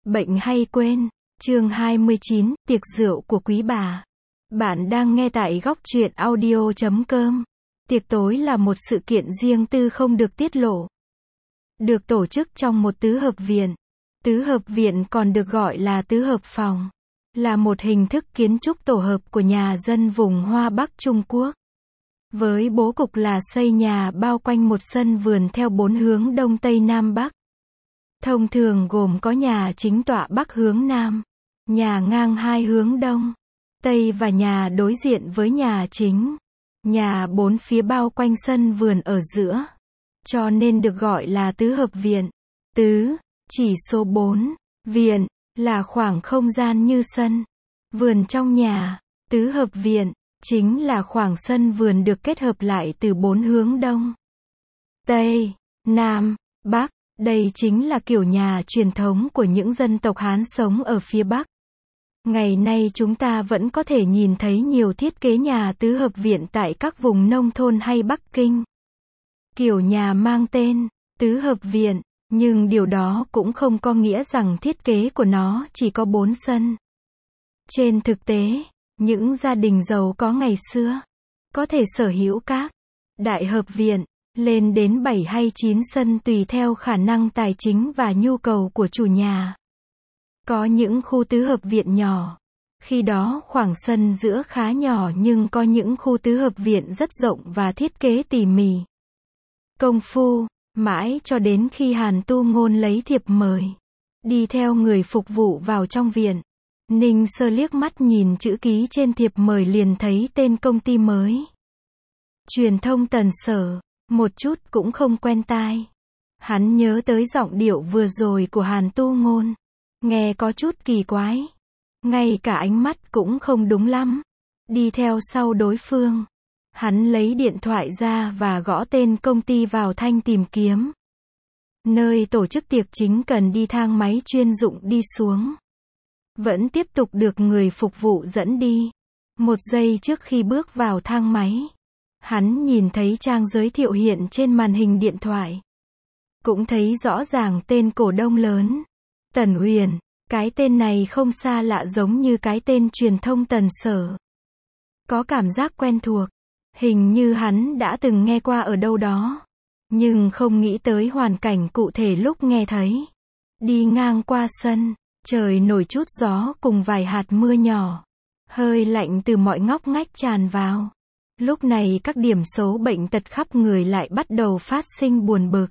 Bệnh hay quên. Chương 29, tiệc rượu của quý bà. Bạn đang nghe tại góc truyện audio.com. Tiệc tối là một sự kiện riêng tư không được tiết lộ. Được tổ chức trong một tứ hợp viện. Tứ hợp viện còn được gọi là tứ hợp phòng. Là một hình thức kiến trúc tổ hợp của nhà dân vùng Hoa Bắc Trung Quốc. Với bố cục là xây nhà bao quanh một sân vườn theo 4 hướng Đông Tây Nam Bắc. Thông thường gồm có nhà chính tọa Bắc hướng Nam, nhà ngang 2 hướng Đông, Tây và nhà đối diện với nhà chính. Nhà 4 phía bao quanh sân vườn ở giữa. Cho nên được gọi là tứ hợp viện. Tứ, chỉ số 4, viện, là khoảng không gian như sân, vườn trong nhà. Tứ hợp viện, chính là khoảng sân vườn được kết hợp lại từ 4 hướng Đông, Tây, Nam, Bắc. Đây chính là kiểu nhà truyền thống của những dân tộc Hán sống ở phía Bắc. Ngày nay chúng ta vẫn có thể nhìn thấy nhiều thiết kế nhà tứ hợp viện tại các vùng nông thôn hay Bắc Kinh. Kiểu nhà mang tên tứ hợp viện, nhưng điều đó cũng không có nghĩa rằng thiết kế của nó chỉ có 4 sân. Trên thực tế, những gia đình giàu có ngày xưa có thể sở hữu các đại hợp viện lên đến 7 hay 9 sân tùy theo khả năng tài chính và nhu cầu của chủ nhà. Có những khu tứ hợp viện nhỏ, khi đó khoảng sân giữa khá nhỏ, nhưng có những khu tứ hợp viện rất rộng và thiết kế tỉ mỉ. Công phu, mãi cho đến khi Hàn Tu Ngôn lấy thiệp mời, đi theo người phục vụ vào trong viện. Ninh Sơ liếc mắt nhìn chữ ký trên thiệp mời liền thấy tên công ty mới. Truyền thông Tần Sở. Một chút cũng không quen tai. Hắn nhớ tới giọng điệu vừa rồi của Hàn Tu Ngôn. Nghe có chút kỳ quái. Ngay cả ánh mắt cũng không đúng lắm. Đi theo sau đối phương. Hắn lấy điện thoại ra và gõ tên công ty vào thanh tìm kiếm. Nơi tổ chức tiệc chính cần đi thang máy chuyên dụng đi xuống. Vẫn tiếp tục được người phục vụ dẫn đi. Một giây trước khi bước vào thang máy, hắn nhìn thấy trang giới thiệu hiện trên màn hình điện thoại. Cũng thấy rõ ràng tên cổ đông lớn. Tần Huyền. Cái tên này không xa lạ, giống như cái tên truyền thông Tần Sở. Có cảm giác quen thuộc. Hình như hắn đã từng nghe qua ở đâu đó. Nhưng không nghĩ tới hoàn cảnh cụ thể lúc nghe thấy. Đi ngang qua sân, trời nổi chút gió cùng vài hạt mưa nhỏ. Hơi lạnh từ mọi ngóc ngách tràn vào. Lúc này các điểm xấu bệnh tật khắp người lại bắt đầu phát sinh buồn bực.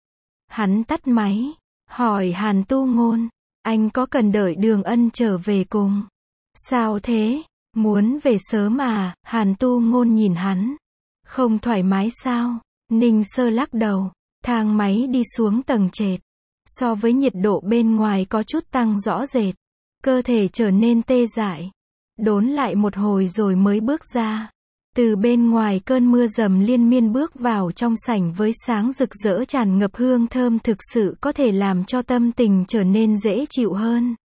Hắn tắt máy, hỏi Hàn Tu Ngôn, anh có cần đợi Đường Ân trở về cùng? Sao thế? Muốn về sớm à? Hàn Tu Ngôn nhìn hắn. Không thoải mái sao? Ninh Sơ lắc đầu. Thang máy đi xuống tầng trệt. So với nhiệt độ bên ngoài có chút tăng rõ rệt. Cơ thể trở nên tê dại. Đốn lại một hồi rồi mới bước ra. Từ bên ngoài cơn mưa dầm liên miên bước vào trong sảnh với sáng rực rỡ tràn ngập hương thơm, thực sự có thể làm cho tâm tình trở nên dễ chịu hơn.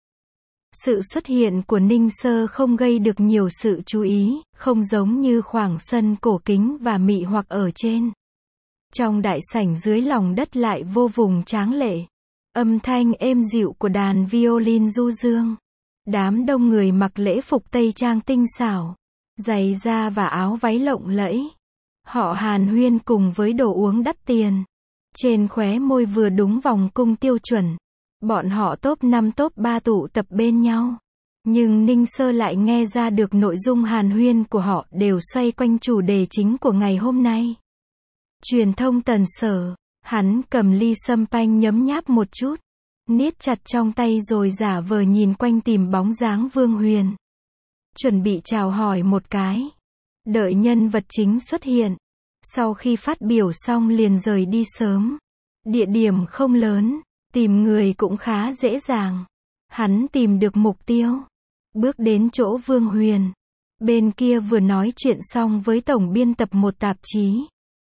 Sự xuất hiện của Ninh Sơ không gây được nhiều sự chú ý, không giống như khoảng sân cổ kính và mị hoặc ở trên. Trong đại sảnh dưới lòng đất lại vô vùng tráng lệ. Âm thanh êm dịu của đàn violin du dương. Đám đông người mặc lễ phục Tây trang tinh xảo. Giày da và áo váy lộng lẫy. Họ hàn huyên cùng với đồ uống đắt tiền. Trên khóe môi vừa đúng vòng cung tiêu chuẩn. Bọn họ top 5 top 3 tụ tập bên nhau. Nhưng Ninh Sơ lại nghe ra được nội dung hàn huyên của họ đều xoay quanh chủ đề chính của ngày hôm nay. Truyền thông Tần Sở. Hắn cầm ly sâm panh nhấm nháp một chút. Niết chặt trong tay rồi giả vờ nhìn quanh tìm bóng dáng Vương Huyền. Chuẩn bị chào hỏi một cái. Đợi nhân vật chính xuất hiện. Sau khi phát biểu xong liền rời đi sớm. Địa điểm không lớn, tìm người cũng khá dễ dàng. Hắn tìm được mục tiêu. Bước đến chỗ Vương Huyền. Bên kia vừa nói chuyện xong với tổng biên tập một tạp chí.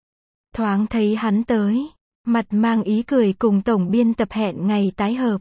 Thoáng thấy hắn tới. Mặt mang ý cười cùng tổng biên tập hẹn ngày tái hợp.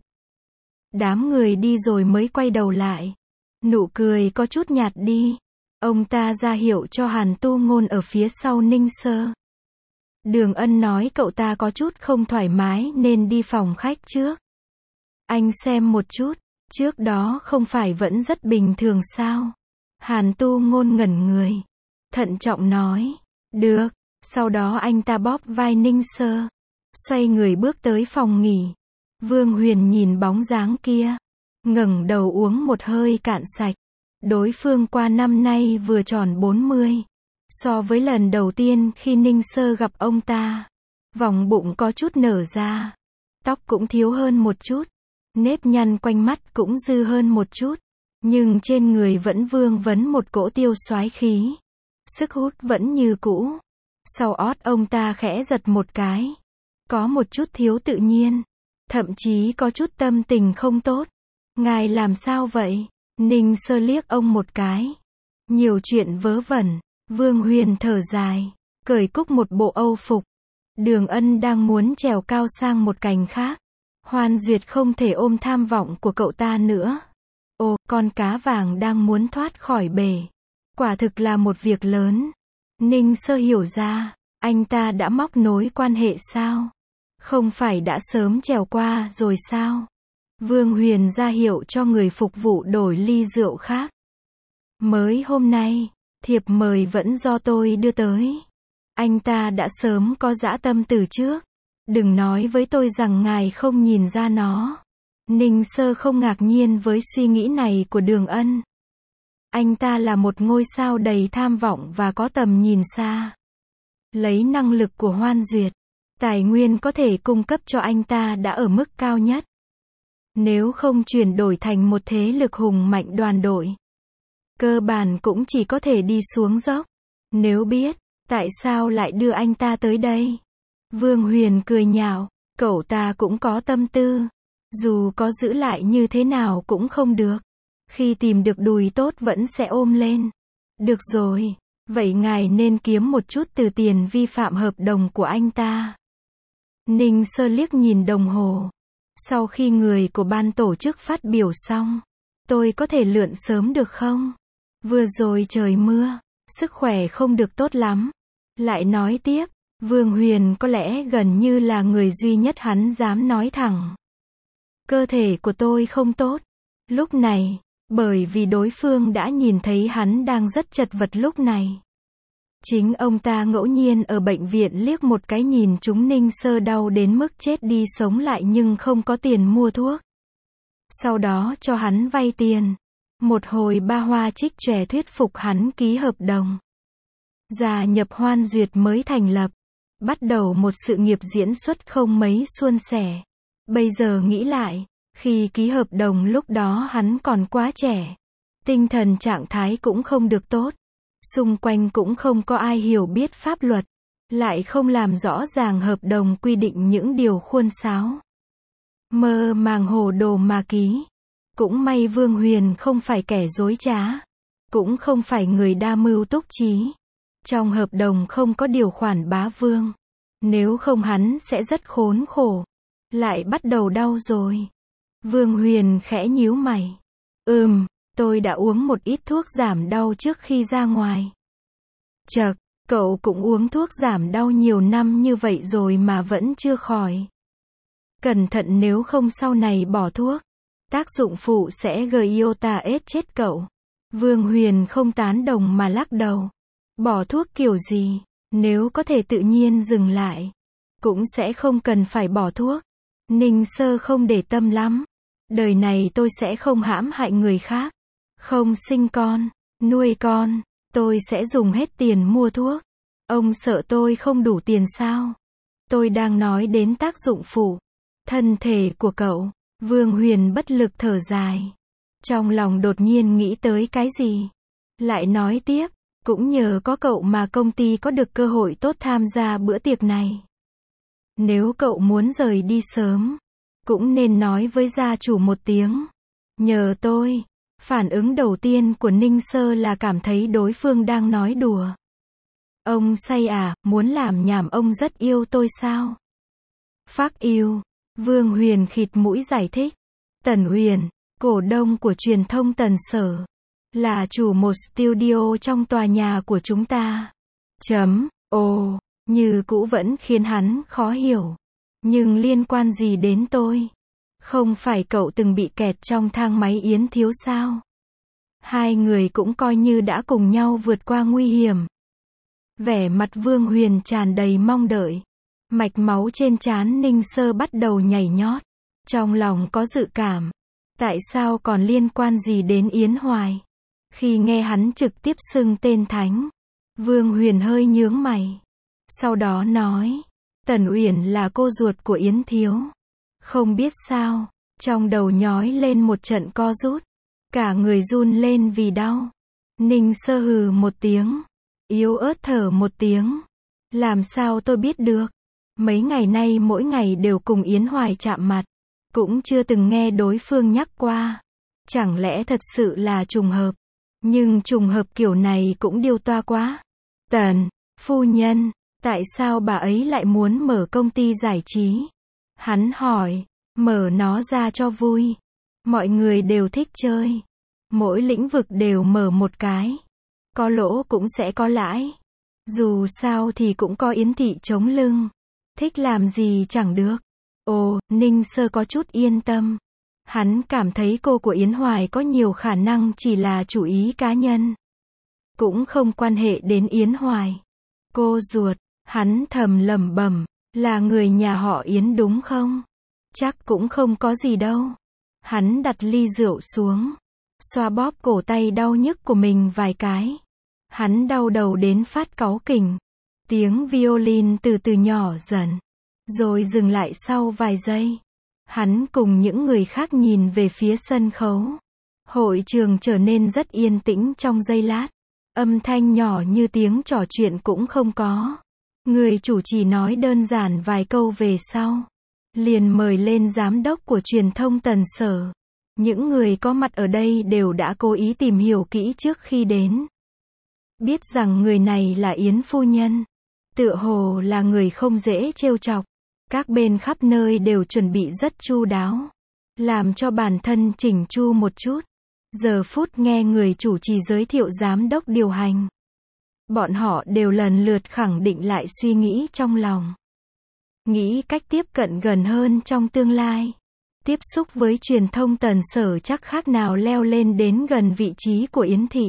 Đám người đi rồi mới quay đầu lại. Nụ cười có chút nhạt đi. Ông ta ra hiệu cho Hàn Tu Ngôn ở phía sau Ninh Sơ. Đường Ân nói cậu ta có chút không thoải mái nên đi phòng khách trước. Anh xem một chút, trước đó không phải vẫn rất bình thường sao? Hàn Tu Ngôn ngẩn người, thận trọng nói, được. Sau đó anh ta bóp vai Ninh Sơ, xoay người bước tới phòng nghỉ. Vương Huyền nhìn bóng dáng kia, ngẩng đầu uống một hơi cạn sạch. Đối phương qua năm nay vừa tròn 40. So với lần đầu tiên khi Ninh Sơ gặp ông ta, vòng bụng có chút nở ra, tóc cũng thiếu hơn một chút, nếp nhăn quanh mắt cũng dư hơn một chút, nhưng trên người vẫn vương vấn một cỗ tiêu soái khí. Sức hút vẫn như cũ. Sau ót ông ta khẽ giật một cái, có một chút thiếu tự nhiên, thậm chí có chút tâm tình không tốt. Ngài làm sao vậy? Ninh Sơ liếc ông một cái. Nhiều chuyện vớ vẩn. Vương Huyền thở dài, cởi cúc một bộ âu phục. Đường Ân đang muốn trèo cao sang một cành khác. Hoan Duyệt không thể ôm tham vọng của cậu ta nữa. Ồ, con cá vàng đang muốn thoát khỏi bể. Quả thực là một việc lớn. Ninh Sơ hiểu ra, anh ta đã móc nối quan hệ sao? Không phải đã sớm trèo qua rồi sao? Vương Huyền ra hiệu cho người phục vụ đổi ly rượu khác. Mới hôm nay, thiệp mời vẫn do tôi đưa tới. Anh ta đã sớm có dã tâm từ trước. Đừng nói với tôi rằng ngài không nhìn ra nó. Ninh Sơ không ngạc nhiên với suy nghĩ này của Đường Ân. Anh ta là một ngôi sao đầy tham vọng và có tầm nhìn xa. Lấy năng lực của Hoan Duyệt, tài nguyên có thể cung cấp cho anh ta đã ở mức cao nhất. Nếu không chuyển đổi thành một thế lực hùng mạnh đoàn đội, cơ bản cũng chỉ có thể đi xuống dốc. Nếu biết, tại sao lại đưa anh ta tới đây? Vương Huyền cười nhạo, cậu ta cũng có tâm tư. Dù có giữ lại như thế nào cũng không được. Khi tìm được đùi tốt vẫn sẽ ôm lên. Được rồi, vậy ngài nên kiếm một chút từ tiền vi phạm hợp đồng của anh ta. Ninh Sơ liếc nhìn đồng hồ. Sau khi người của ban tổ chức phát biểu xong, tôi có thể lượn sớm được không? Vừa rồi trời mưa, sức khỏe không được tốt lắm. Lại nói tiếp, Vương Huyền có lẽ gần như là người duy nhất hắn dám nói thẳng. Cơ thể của tôi không tốt. Lúc này, bởi vì đối phương đã nhìn thấy hắn đang rất chật vật lúc này. Chính ông ta ngẫu nhiên ở bệnh viện liếc một cái nhìn trúng Ninh Sơ đau đến mức chết đi sống lại nhưng không có tiền mua thuốc. Sau đó cho hắn vay tiền. Một hồi ba hoa trích chòe thuyết phục hắn ký hợp đồng. Gia nhập Hoan Duyệt mới thành lập. Bắt đầu một sự nghiệp diễn xuất không mấy suôn sẻ. Bây giờ nghĩ lại, khi ký hợp đồng lúc đó hắn còn quá trẻ. Tinh thần trạng thái cũng không được tốt. Xung quanh cũng không có ai hiểu biết pháp luật. Lại không làm rõ ràng hợp đồng quy định những điều khuôn sáo. Mơ màng hồ đồ mà ký. Cũng may Vương Huyền không phải kẻ dối trá. Cũng không phải người đa mưu túc trí. Trong hợp đồng không có điều khoản bá vương. Nếu không hắn sẽ rất khốn khổ. Lại bắt đầu đau rồi. Vương Huyền khẽ nhíu mày. Tôi đã uống một ít thuốc giảm đau trước khi ra ngoài. Chậc, cậu cũng uống thuốc giảm đau nhiều năm như vậy rồi mà vẫn chưa khỏi. Cẩn thận nếu không sau này bỏ thuốc. Tác dụng phụ sẽ gây iota ết chết cậu. Vương Huyền không tán đồng mà lắc đầu. Bỏ thuốc kiểu gì, nếu có thể tự nhiên dừng lại, cũng sẽ không cần phải bỏ thuốc. Ninh Sơ không để tâm lắm. Đời này tôi sẽ không hãm hại người khác. Không sinh con, nuôi con, tôi sẽ dùng hết tiền mua thuốc. Ông sợ tôi không đủ tiền sao? Tôi đang nói đến tác dụng phụ. Thân thể của cậu. Vương Huyền bất lực thở dài. Trong lòng đột nhiên nghĩ tới cái gì? Lại nói tiếp, cũng nhờ có cậu mà công ty có được cơ hội tốt tham gia bữa tiệc này. Nếu cậu muốn rời đi sớm, cũng nên nói với gia chủ một tiếng. Nhờ tôi. Phản ứng đầu tiên của Ninh Sơ là cảm thấy đối phương đang nói đùa. Ông say à, muốn làm nhảm ông rất yêu tôi sao? Phác yêu. Vương Huyền khịt mũi giải thích. Tần Huyền, cổ đông của truyền thông Tần Sở, là chủ một studio trong tòa nhà của chúng ta. Ồ, như cũ vẫn khiến hắn khó hiểu. Nhưng liên quan gì đến tôi? Không phải cậu từng bị kẹt trong thang máy Yến Thiếu sao? Hai người cũng coi như đã cùng nhau vượt qua nguy hiểm. Vẻ mặt Vương Huyền tràn đầy mong đợi. Mạch máu trên trán Ninh Sơ bắt đầu nhảy nhót. Trong lòng có dự cảm. Tại sao còn liên quan gì đến Yến Hoài? Khi nghe hắn trực tiếp xưng tên Thánh, Vương Huyền hơi nhướng mày. Sau đó nói, Tần Uyển là cô ruột của Yến Thiếu. Không biết sao, trong đầu nhói lên một trận co rút. Cả người run lên vì đau. Ninh Sơ hừ một tiếng. Yếu ớt thở một tiếng. Làm sao tôi biết được? Mấy ngày nay mỗi ngày đều cùng Yến Hoài chạm mặt. Cũng chưa từng nghe đối phương nhắc qua. Chẳng lẽ thật sự là trùng hợp? Nhưng trùng hợp kiểu này cũng điêu toa quá. Tần, phu nhân, tại sao bà ấy lại muốn mở công ty giải trí? Hắn hỏi, mở nó ra cho vui. Mọi người đều thích chơi. Mỗi lĩnh vực đều mở một cái. Có lỗ cũng sẽ có lãi. Dù sao thì cũng có Yến thị chống lưng. Thích làm gì chẳng được. Ồ, Ninh Sơ có chút yên tâm. Hắn cảm thấy cô của Yến Hoài có nhiều khả năng chỉ là chủ ý cá nhân. Cũng không quan hệ đến Yến Hoài. Cô ruột, hắn thầm lẩm bẩm, là người nhà họ Yến đúng không? Chắc cũng không có gì đâu. Hắn đặt ly rượu xuống, xoa bóp cổ tay đau nhức của mình vài cái. Hắn đau đầu đến phát cáu kỉnh. Tiếng violin từ từ nhỏ dần, rồi dừng lại sau vài giây. Hắn cùng những người khác nhìn về phía sân khấu. Hội trường trở nên rất yên tĩnh trong giây lát. Âm thanh nhỏ như tiếng trò chuyện cũng không có. Người chủ trì nói đơn giản vài câu về sau. Liền mời lên giám đốc của truyền thông Tần Sở. Những người có mặt ở đây đều đã cố ý tìm hiểu kỹ trước khi đến. Biết rằng người này là Yến phu nhân. Tựa hồ là người không dễ trêu chọc. Các bên khắp nơi đều chuẩn bị rất chu đáo. Làm cho bản thân chỉnh chu một chút. Giờ phút nghe người chủ trì giới thiệu giám đốc điều hành. Bọn họ đều lần lượt khẳng định lại suy nghĩ trong lòng. Nghĩ cách tiếp cận gần hơn trong tương lai. Tiếp xúc với truyền thông Tần Sở chắc khác nào leo lên đến gần vị trí của Yến thị.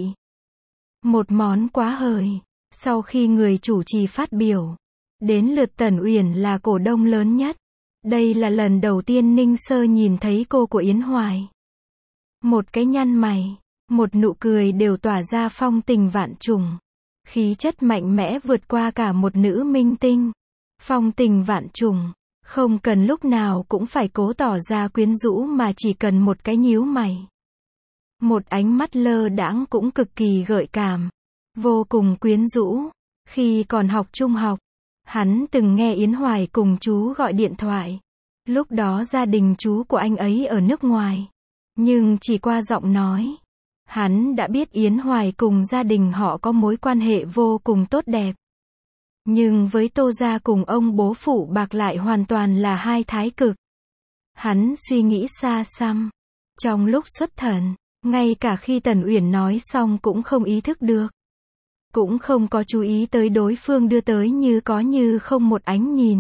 Một món quá hời. Sau khi người chủ trì phát biểu, đến lượt Tần Uyển là cổ đông lớn nhất. Đây là lần đầu tiên Ninh Sơ nhìn thấy cô của Yến Hoài. Một cái nhăn mày, một nụ cười đều tỏa ra phong tình vạn trùng. Khí chất mạnh mẽ vượt qua cả một nữ minh tinh. Phong tình vạn trùng, không cần lúc nào cũng phải cố tỏ ra quyến rũ mà chỉ cần một cái nhíu mày. Một ánh mắt lơ đãng cũng cực kỳ gợi cảm. Vô cùng quyến rũ. Khi còn học trung học, hắn từng nghe Yến Hoài cùng chú gọi điện thoại. Lúc đó gia đình chú của anh ấy ở nước ngoài. Nhưng chỉ qua giọng nói, hắn đã biết Yến Hoài cùng gia đình họ có mối quan hệ vô cùng tốt đẹp. Nhưng với Tô gia cùng ông bố Phụ Bạc lại hoàn toàn là hai thái cực. Hắn suy nghĩ xa xăm. Trong lúc xuất thần, ngay cả khi Tần Uyển nói xong cũng không ý thức được. Cũng không có chú ý tới đối phương đưa tới như có như không một ánh nhìn.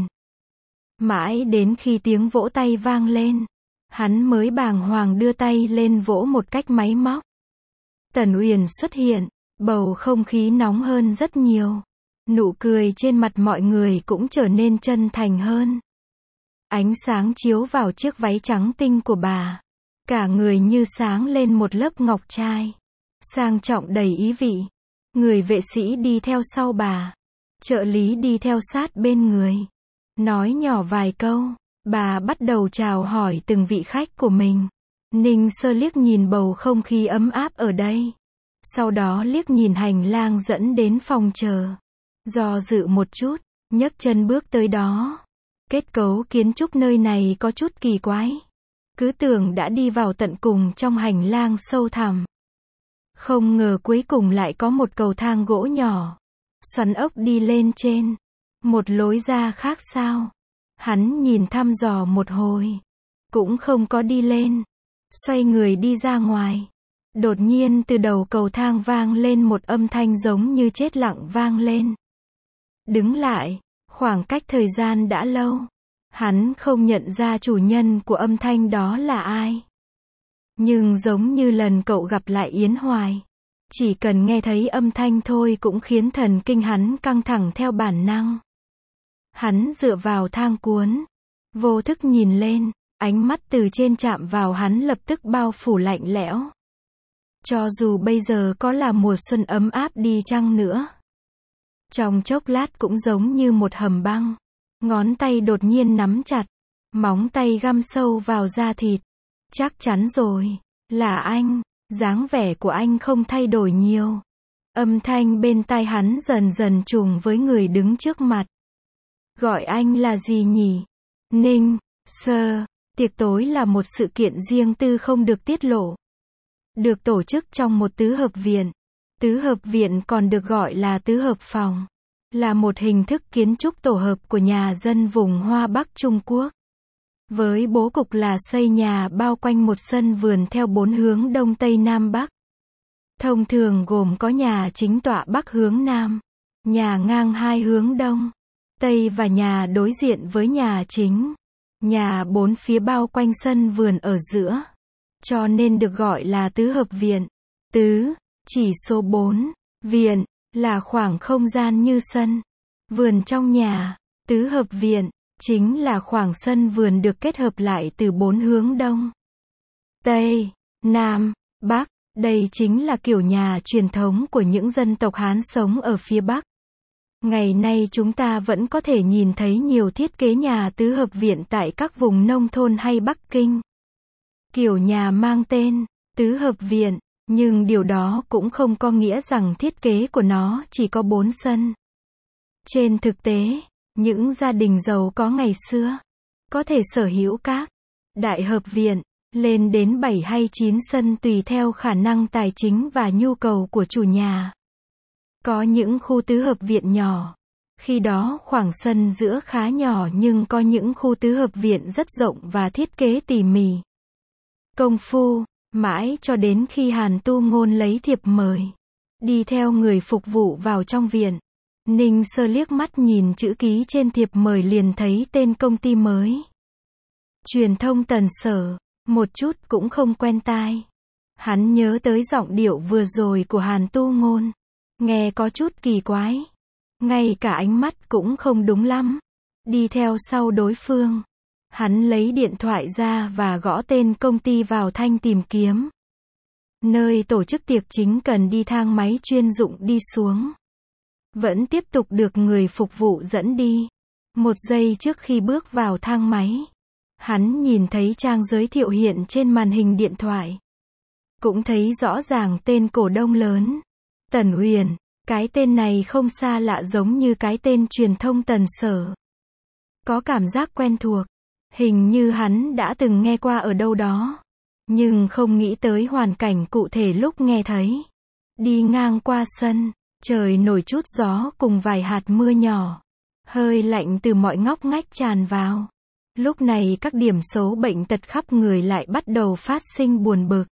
Mãi đến khi tiếng vỗ tay vang lên, hắn mới bàng hoàng đưa tay lên vỗ một cách máy móc. Tần Uyển xuất hiện, bầu không khí nóng hơn rất nhiều. Nụ cười trên mặt mọi người cũng trở nên chân thành hơn. Ánh sáng chiếu vào chiếc váy trắng tinh của bà. Cả người như sáng lên một lớp ngọc trai. Sang trọng đầy ý vị. Người vệ sĩ đi theo sau bà. Trợ lý đi theo sát bên người. Nói nhỏ vài câu. Bà bắt đầu chào hỏi từng vị khách của mình. Ninh Sơ liếc nhìn bầu không khí ấm áp ở đây. Sau đó liếc nhìn hành lang dẫn đến phòng chờ. Do dự một chút, nhấc chân bước tới đó. Kết cấu kiến trúc nơi này có chút kỳ quái. Cứ tưởng đã đi vào tận cùng trong hành lang sâu thẳm. Không ngờ cuối cùng lại có một cầu thang gỗ nhỏ. Xoắn ốc đi lên trên. Một lối ra khác sao? Hắn nhìn thăm dò một hồi. Cũng không có đi lên. Xoay người đi ra ngoài. Đột nhiên từ đầu cầu thang vang lên một âm thanh giống như chết lặng vang lên. Đứng lại. Khoảng cách thời gian đã lâu. Hắn không nhận ra chủ nhân của âm thanh đó là ai. Nhưng giống như lần cậu gặp lại Yến Hoài. Chỉ cần nghe thấy âm thanh thôi cũng khiến thần kinh hắn căng thẳng theo bản năng. Hắn dựa vào thang cuốn. Vô thức nhìn lên, ánh mắt từ trên chạm vào hắn lập tức bao phủ lạnh lẽo. Cho dù bây giờ có là mùa xuân ấm áp đi chăng nữa. Trong chốc lát cũng giống như một hầm băng. Ngón tay đột nhiên nắm chặt. Móng tay găm sâu vào da thịt. Chắc chắn rồi, là anh. Dáng vẻ của anh không thay đổi nhiều. Âm thanh bên tai hắn dần dần trùng với người đứng trước mặt. Gọi anh là gì nhỉ? Ninh Sơ. Tiệc tối là một sự kiện riêng tư không được tiết lộ. Được tổ chức trong một tứ hợp viện. Tứ hợp viện còn được gọi là tứ hợp phòng. Là một hình thức kiến trúc tổ hợp của nhà dân vùng Hoa Bắc Trung Quốc. Với bố cục là xây nhà bao quanh một sân vườn theo 4 hướng Đông Tây Nam Bắc. Thông thường gồm có nhà chính tọa Bắc hướng Nam, nhà ngang 2 hướng Đông, Tây và nhà đối diện với nhà chính. Nhà 4 phía bao quanh sân vườn ở giữa. Cho nên được gọi là tứ hợp viện. Tứ, chỉ số 4, viện, là khoảng không gian như sân, vườn trong nhà. Tứ hợp viện, chính là khoảng sân vườn được kết hợp lại từ 4 hướng Đông, Tây, Nam, Bắc. Đây chính là kiểu nhà truyền thống của những dân tộc Hán sống ở phía Bắc. Ngày nay chúng ta vẫn có thể nhìn thấy nhiều thiết kế nhà tứ hợp viện tại các vùng nông thôn hay Bắc Kinh. Kiểu nhà mang tên tứ hợp viện, nhưng điều đó cũng không có nghĩa rằng thiết kế của nó chỉ có 4 sân. Trên thực tế, những gia đình giàu có ngày xưa có thể sở hữu các đại hợp viện lên đến 7 hay 9 sân tùy theo khả năng tài chính và nhu cầu của chủ nhà. Có những khu tứ hợp viện nhỏ, khi đó khoảng sân giữa khá nhỏ, nhưng có những khu tứ hợp viện rất rộng và thiết kế tỉ mỉ. Công phu, mãi cho đến khi Hàn Tu Ngôn lấy thiệp mời, đi theo người phục vụ vào trong viện. Ninh Sơ liếc mắt nhìn chữ ký trên thiệp mời liền thấy tên công ty mới. Truyền thông Tần Sở, một chút cũng không quen tai. Hắn nhớ tới giọng điệu vừa rồi của Hàn Tu Ngôn. Nghe có chút kỳ quái. Ngay cả ánh mắt cũng không đúng lắm. Đi theo sau đối phương. Hắn lấy điện thoại ra và gõ tên công ty vào thanh tìm kiếm. Nơi tổ chức tiệc chính cần đi thang máy chuyên dụng đi xuống. Vẫn tiếp tục được người phục vụ dẫn đi. Một giây trước khi bước vào thang máy, hắn nhìn thấy trang giới thiệu hiện trên màn hình điện thoại. Cũng thấy rõ ràng tên cổ đông lớn. Tần Huyền. Cái tên này không xa lạ, giống như cái tên truyền thông Tần Sở. Có cảm giác quen thuộc. Hình như hắn đã từng nghe qua ở đâu đó. Nhưng không nghĩ tới hoàn cảnh cụ thể lúc nghe thấy. Đi ngang qua sân, trời nổi chút gió cùng vài hạt mưa nhỏ. Hơi lạnh từ mọi ngóc ngách tràn vào. Lúc này các điểm xấu bệnh tật khắp người lại bắt đầu phát sinh buồn bực.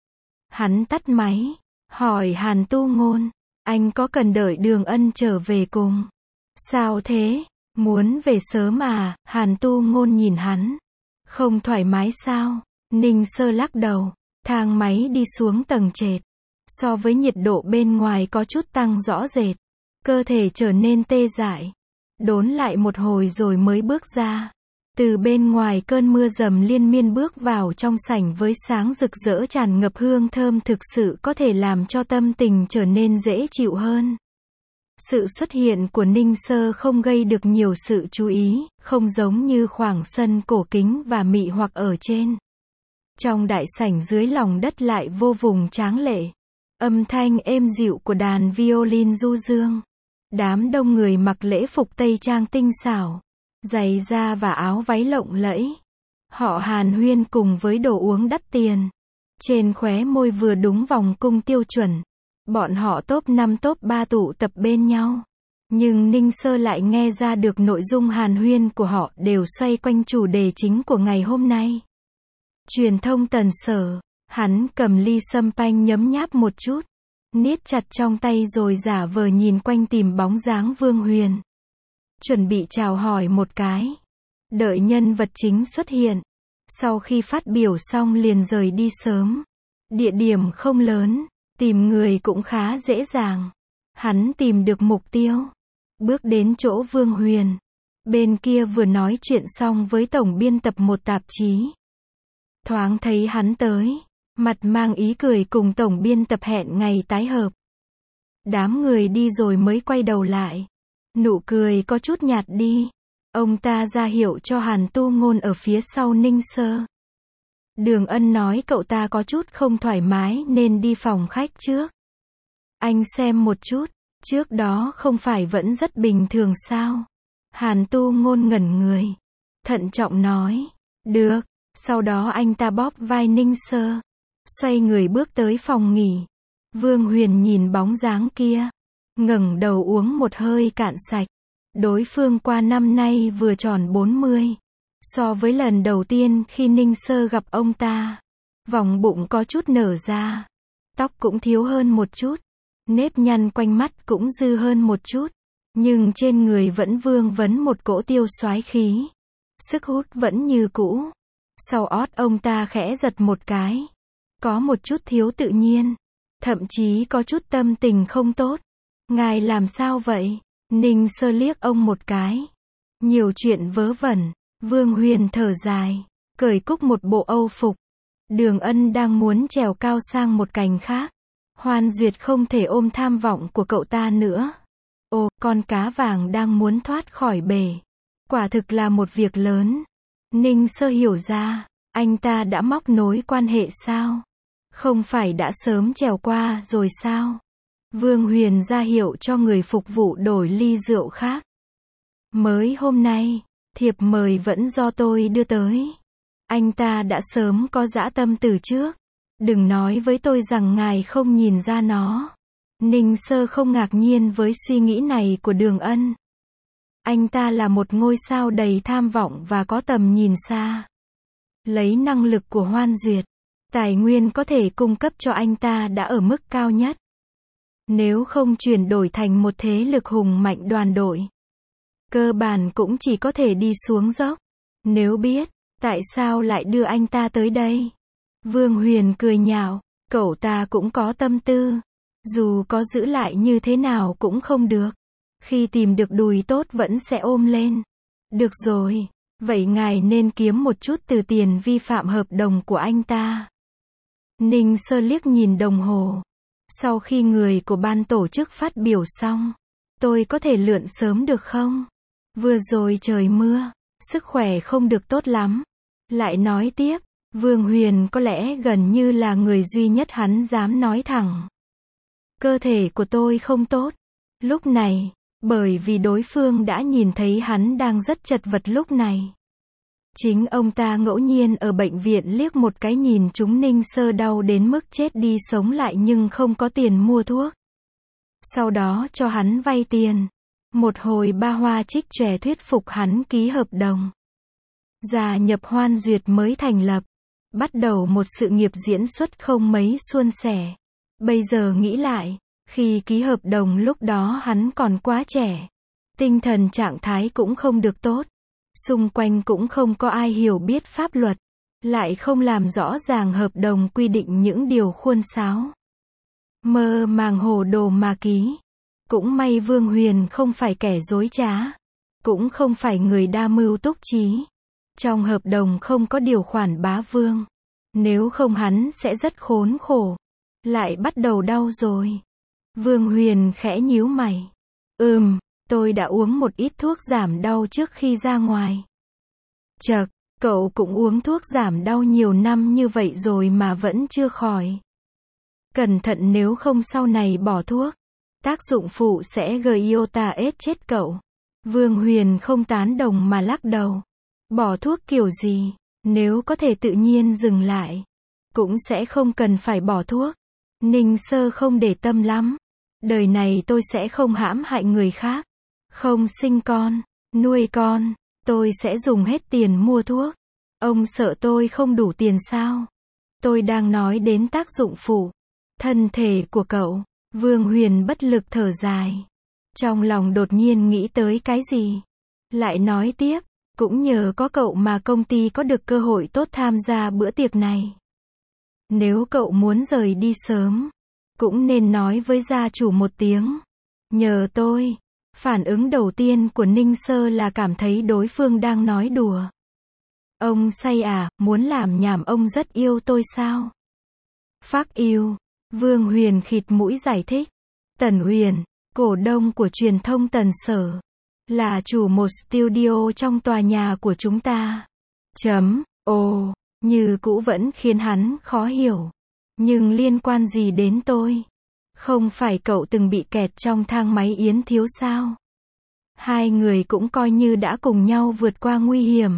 Hắn tắt máy, hỏi Hàn Tu Ngôn, anh có cần đợi Đường Ân trở về cùng? Sao thế? Muốn về sớm à? Hàn Tu Ngôn nhìn hắn. Không thoải mái sao? Ninh Sơ lắc đầu. Thang máy đi xuống tầng trệt. So với nhiệt độ bên ngoài có chút tăng rõ rệt. Cơ thể trở nên tê dại. Đốn lại một hồi rồi mới bước ra. Từ bên ngoài cơn mưa dầm liên miên bước vào trong sảnh với sáng rực rỡ tràn ngập hương thơm, thực sự có thể làm cho tâm tình trở nên dễ chịu hơn. Sự xuất hiện của Ninh Sơ không gây được nhiều sự chú ý, không giống như khoảng sân cổ kính và mị hoặc ở trên. Trong đại sảnh dưới lòng đất lại vô vùng tráng lệ. Âm thanh êm dịu của đàn violin du dương. Đám đông người mặc lễ phục Tây trang tinh xảo, giày da và áo váy lộng lẫy. Họ hàn huyên cùng với đồ uống đắt tiền. Trên khóe môi vừa đúng vòng cung tiêu chuẩn. Bọn họ top 5 top 3 tụ tập bên nhau. Nhưng Ninh Sơ lại nghe ra được nội dung hàn huyên của họ đều xoay quanh chủ đề chính của ngày hôm nay. Truyền thông Tần Sở. Hắn cầm ly sâm panh nhấm nháp một chút. Niết chặt trong tay rồi giả vờ nhìn quanh tìm bóng dáng Vương Huyền. Chuẩn bị chào hỏi một cái. Đợi nhân vật chính xuất hiện. Sau khi phát biểu xong liền rời đi sớm. Địa điểm không lớn, tìm người cũng khá dễ dàng. Hắn tìm được mục tiêu. Bước đến chỗ Vương Huyền. Bên kia vừa nói chuyện xong với tổng biên tập một tạp chí. Thoáng thấy hắn tới. Mặt mang ý cười cùng tổng biên tập hẹn ngày tái hợp. Đám người đi rồi mới quay đầu lại. Nụ cười có chút nhạt đi. Ông ta ra hiệu cho Hàn Tu Ngôn ở phía sau Ninh Sơ. Đường Ân nói cậu ta có chút không thoải mái nên đi phòng khách trước. Anh xem một chút, trước đó không phải vẫn rất bình thường sao? Hàn Tu Ngôn ngẩn người. Thận trọng nói. Được. Sau đó anh ta bóp vai Ninh Sơ. Xoay người bước tới phòng nghỉ. Vương Huyền nhìn bóng dáng kia. Ngẩng đầu uống một hơi cạn sạch. Đối phương qua năm nay vừa tròn 40. So với lần đầu tiên khi Ninh Sơ gặp ông ta. Vòng bụng có chút nở ra. Tóc cũng thiếu hơn một chút. Nếp nhăn quanh mắt cũng dư hơn một chút. Nhưng trên người vẫn vương vấn một cỗ tiêu soái khí. Sức hút vẫn như cũ. Sau ót ông ta khẽ giật một cái. Có một chút thiếu tự nhiên. Thậm chí có chút tâm tình không tốt. Ngài làm sao vậy? Ninh Sơ liếc ông một cái. Nhiều chuyện vớ vẩn. Vương Huyền thở dài. Cởi cúc một bộ âu phục. Đường Ân đang muốn trèo cao sang một cành khác. Hoan Duyệt không thể ôm tham vọng của cậu ta nữa. Ồ, con cá vàng đang muốn thoát khỏi bể. Quả thực là một việc lớn. Ninh Sơ hiểu ra. Anh ta đã móc nối quan hệ sao? Không phải đã sớm trèo qua rồi sao? Vương Huyền ra hiệu cho người phục vụ đổi ly rượu khác. Mới hôm nay, thiệp mời vẫn do tôi đưa tới. Anh ta đã sớm có dã tâm từ trước. Đừng nói với tôi rằng ngài không nhìn ra nó. Ninh Sơ không ngạc nhiên với suy nghĩ này của Đường Ân. Anh ta là một ngôi sao đầy tham vọng và có tầm nhìn xa. Lấy năng lực của Hoan Duyệt, tài nguyên có thể cung cấp cho anh ta đã ở mức cao nhất. Nếu không chuyển đổi thành một thế lực hùng mạnh đoàn đội, cơ bản cũng chỉ có thể đi xuống dốc. Nếu biết, tại sao lại đưa anh ta tới đây? Vương Huyền cười nhạo, cậu ta cũng có tâm tư. Dù có giữ lại như thế nào cũng không được. Khi tìm được đùi tốt vẫn sẽ ôm lên. Được rồi, vậy ngài nên kiếm một chút từ tiền vi phạm hợp đồng của anh ta. Ninh Sơ liếc nhìn đồng hồ. Sau khi người của ban tổ chức phát biểu xong, tôi có thể lượn sớm được không? Vừa rồi trời mưa, sức khỏe không được tốt lắm. Lại nói tiếp, Vương Huyền có lẽ gần như là người duy nhất hắn dám nói thẳng. Cơ thể của tôi không tốt. Lúc này, bởi vì đối phương đã nhìn thấy hắn đang rất chật vật lúc này. Chính ông ta ngẫu nhiên ở bệnh viện liếc một cái nhìn chúng Ninh Sơ đau đến mức chết đi sống lại nhưng không có tiền mua thuốc. Sau đó cho hắn vay tiền. Một hồi ba hoa trích chòe thuyết phục hắn ký hợp đồng. Gia nhập Hoan Duyệt mới thành lập. Bắt đầu một sự nghiệp diễn xuất không mấy suôn sẻ. Bây giờ nghĩ lại, khi ký hợp đồng lúc đó hắn còn quá trẻ. Tinh thần trạng thái cũng không được tốt. Xung quanh cũng không có ai hiểu biết pháp luật. Lại không làm rõ ràng hợp đồng quy định những điều khuôn sáo. Mơ màng hồ đồ mà ký. Cũng may Vương Huyền không phải kẻ dối trá. Cũng không phải người đa mưu túc trí. Trong hợp đồng không có điều khoản bá vương. Nếu không hắn sẽ rất khốn khổ. Lại bắt đầu đau rồi. Vương Huyền khẽ nhíu mày. Tôi đã uống một ít thuốc giảm đau trước khi ra ngoài. Chậc, cậu cũng uống thuốc giảm đau nhiều năm như vậy rồi mà vẫn chưa khỏi. Cẩn thận nếu không sau này bỏ thuốc. Tác dụng phụ sẽ gây iota ết chết cậu. Vương Huyền không tán đồng mà lắc đầu. Bỏ thuốc kiểu gì, nếu có thể tự nhiên dừng lại, cũng sẽ không cần phải bỏ thuốc. Ninh Sơ không để tâm lắm. Đời này tôi sẽ không hãm hại người khác. Không sinh con, nuôi con, tôi sẽ dùng hết tiền mua thuốc. Ông sợ tôi không đủ tiền sao? Tôi đang nói đến tác dụng phụ. Thân thể của cậu. Vương Huyền bất lực thở dài. Trong lòng đột nhiên nghĩ tới cái gì. Lại nói tiếp, Cũng nhờ có cậu mà công ty có được cơ hội tốt tham gia bữa tiệc này. Nếu cậu muốn rời đi sớm, cũng nên nói với gia chủ một tiếng. Nhờ tôi. Phản ứng đầu tiên của Ninh Sơ là cảm thấy đối phương đang nói đùa. Ông say à, muốn làm nhảm ông rất yêu tôi sao? Phác yêu. Vương Huyền khịt mũi giải thích. Tần Uyển, cổ đông của truyền thông Tần Sở, là chủ một studio trong tòa nhà của chúng ta. Ồ, như cũ vẫn khiến hắn khó hiểu. Nhưng liên quan gì đến tôi? Không phải cậu từng bị kẹt trong thang máy Yến Thiếu sao? Hai người cũng coi như đã cùng nhau vượt qua nguy hiểm.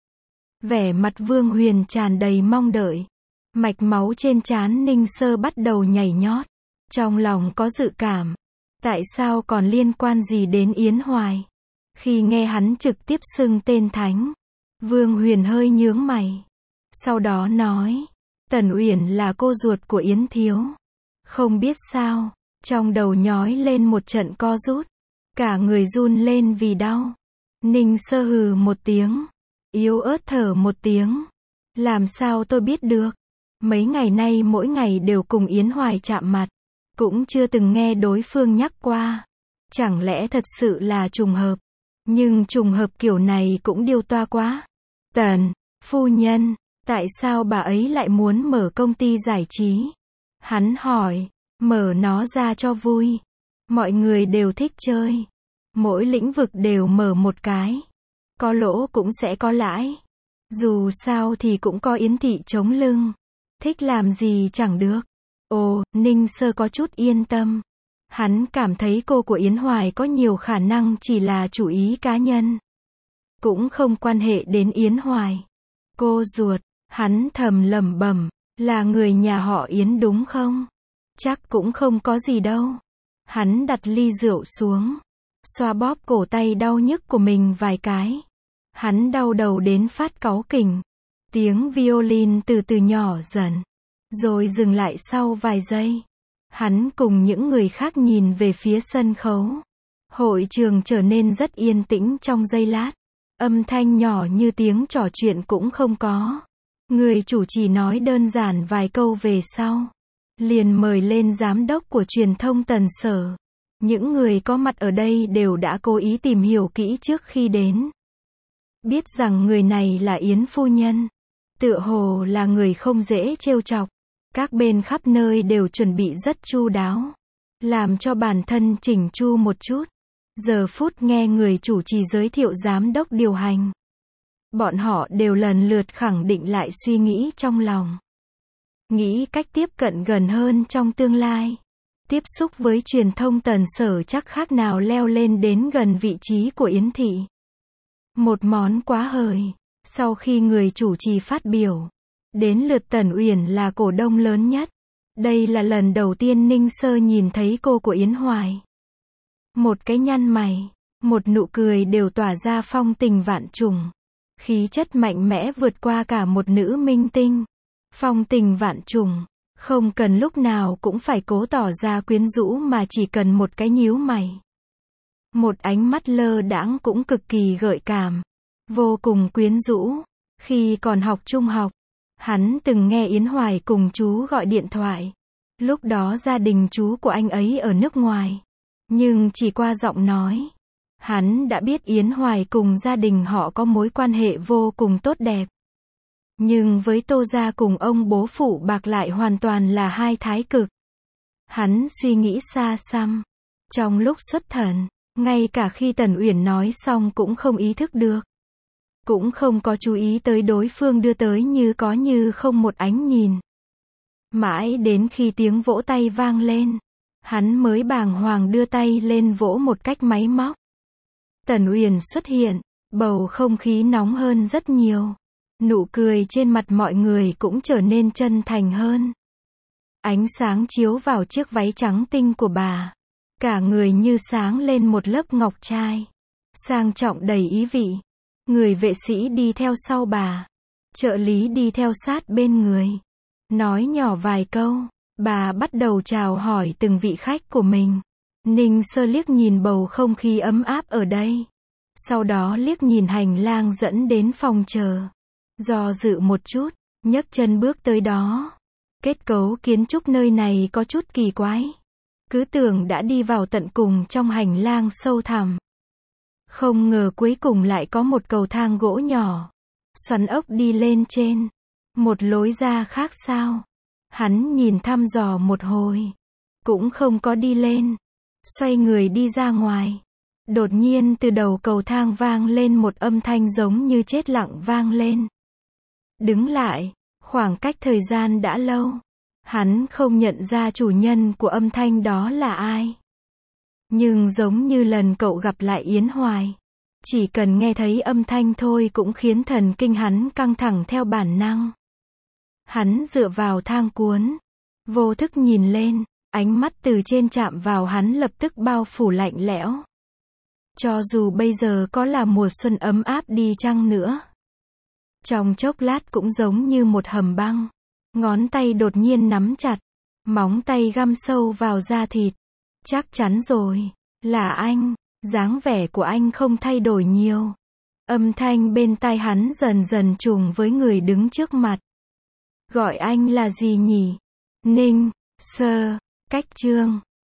Vẻ mặt Vương Huyền tràn đầy mong đợi. Mạch máu trên trán Ninh Sơ bắt đầu nhảy nhót. Trong lòng có dự cảm. Tại sao còn liên quan gì đến Yến Hoài? Khi nghe hắn trực tiếp xưng tên Thánh, Vương Huyền hơi nhướng mày. Sau đó nói, Tần Uyển là cô ruột của Yến Thiếu. Không biết sao, trong đầu nhói lên một trận co rút. Cả người run lên vì đau. Ninh Sơ hừ một tiếng. Yếu ớt thở một tiếng. Làm sao tôi biết được? Mấy ngày nay mỗi ngày đều cùng Yến Hoài chạm mặt. Cũng chưa từng nghe đối phương nhắc qua. Chẳng lẽ thật sự là trùng hợp? Nhưng trùng hợp kiểu này cũng điêu toa quá. Tần, phu nhân, tại sao bà ấy lại muốn mở công ty giải trí? Hắn hỏi, mở nó ra cho vui. Mọi người đều thích chơi. Mỗi lĩnh vực đều mở một cái. Có lỗ cũng sẽ có lãi. Dù sao thì cũng có Yến thị chống lưng. Thích làm gì chẳng được. Ồ, Ninh Sơ có chút yên tâm. Hắn cảm thấy cô của Yến Hoài có nhiều khả năng chỉ là chủ ý cá nhân. Cũng không quan hệ đến Yến Hoài. Cô ruột, hắn thầm lẩm bẩm, là người nhà họ Yến đúng không? Chắc cũng không có gì đâu. Hắn đặt ly rượu xuống, xoa bóp cổ tay đau nhức của mình vài cái. Hắn đau đầu đến phát cáu kỉnh. Tiếng violin từ từ nhỏ dần, rồi dừng lại sau vài giây. Hắn cùng những người khác nhìn về phía sân khấu. Hội trường trở nên rất yên tĩnh trong giây lát. Âm thanh nhỏ như tiếng trò chuyện cũng không có. Người chủ chỉ nói đơn giản vài câu về sau. Liền mời lên giám đốc của truyền thông Tần Sở. Những người có mặt ở đây đều đã cố ý tìm hiểu kỹ trước khi đến. Biết rằng người này là Yến phu nhân. Tựa hồ là người không dễ trêu chọc. Các bên khắp nơi đều chuẩn bị rất chu đáo. Làm cho bản thân chỉnh chu một chút. Giờ phút nghe người chủ trì giới thiệu giám đốc điều hành. Bọn họ đều lần lượt khẳng định lại suy nghĩ trong lòng. Nghĩ cách tiếp cận gần hơn trong tương lai. Tiếp xúc với truyền thông Tần Sở chắc khác nào leo lên đến gần vị trí của Yến thị. Một món quá hời. Sau khi người chủ trì phát biểu, đến lượt Tần Uyển là cổ đông lớn nhất. Đây là lần đầu tiên Ninh Sơ nhìn thấy cô của Yến Hoài. Một cái nhăn mày, một nụ cười đều tỏa ra phong tình vạn trùng. Khí chất mạnh mẽ vượt qua cả một nữ minh tinh. Phong tình vạn trùng, không cần lúc nào cũng phải cố tỏ ra quyến rũ mà chỉ cần một cái nhíu mày. Một ánh mắt lơ đãng cũng cực kỳ gợi cảm. Vô cùng quyến rũ. Khi còn học trung học, hắn từng nghe Yến Hoài cùng chú gọi điện thoại. Lúc đó gia đình chú của anh ấy ở nước ngoài. Nhưng chỉ qua giọng nói, hắn đã biết Yến Hoài cùng gia đình họ có mối quan hệ vô cùng tốt đẹp. Nhưng với Tô gia cùng ông bố phụ bạc lại hoàn toàn là hai thái cực. Hắn suy nghĩ xa xăm. Trong lúc xuất thần, ngay cả khi Tần Uyển nói xong cũng không ý thức được. Cũng không có chú ý tới đối phương đưa tới như có như không một ánh nhìn. Mãi đến khi tiếng vỗ tay vang lên, hắn mới bàng hoàng đưa tay lên vỗ một cách máy móc. Tần Uyển xuất hiện, bầu không khí nóng hơn rất nhiều. Nụ cười trên mặt mọi người cũng trở nên chân thành hơn. Ánh sáng chiếu vào chiếc váy trắng tinh của bà. Cả người như sáng lên một lớp ngọc trai. Sang trọng đầy ý vị. Người vệ sĩ đi theo sau bà. Trợ lý đi theo sát bên người. Nói nhỏ vài câu. Bà bắt đầu chào hỏi từng vị khách của mình. Ninh Sơ liếc nhìn bầu không khí ấm áp ở đây. Sau đó liếc nhìn hành lang dẫn đến phòng chờ. Do dự một chút, nhấc chân bước tới đó. Kết cấu kiến trúc nơi này có chút kỳ quái. Cứ tưởng đã đi vào tận cùng trong hành lang sâu thẳm. Không ngờ cuối cùng lại có một cầu thang gỗ nhỏ. Xoắn ốc đi lên trên. Một lối ra khác sao? Hắn nhìn thăm dò một hồi. Cũng không có đi lên. Xoay người đi ra ngoài. Đột nhiên từ đầu cầu thang vang lên một âm thanh giống như chết lặng vang lên. Đứng lại, khoảng cách thời gian đã lâu. Hắn không nhận ra chủ nhân của âm thanh đó là ai. Nhưng giống như lần cậu gặp lại Yến Hoài. Chỉ cần nghe thấy âm thanh thôi cũng khiến thần kinh hắn căng thẳng theo bản năng. Hắn dựa vào thang cuốn. Vô thức nhìn lên, ánh mắt từ trên chạm vào hắn lập tức bao phủ lạnh lẽo. Cho dù bây giờ có là mùa xuân ấm áp đi chăng nữa. Trong chốc lát cũng giống như một hầm băng. Ngón tay đột nhiên nắm chặt. Móng tay găm sâu vào da thịt. Chắc chắn rồi, là anh. Dáng vẻ của anh không thay đổi nhiều. Âm thanh bên tai hắn dần dần trùng với người đứng trước mặt. Gọi anh là gì nhỉ? Ninh, Sơ, Cách Trương.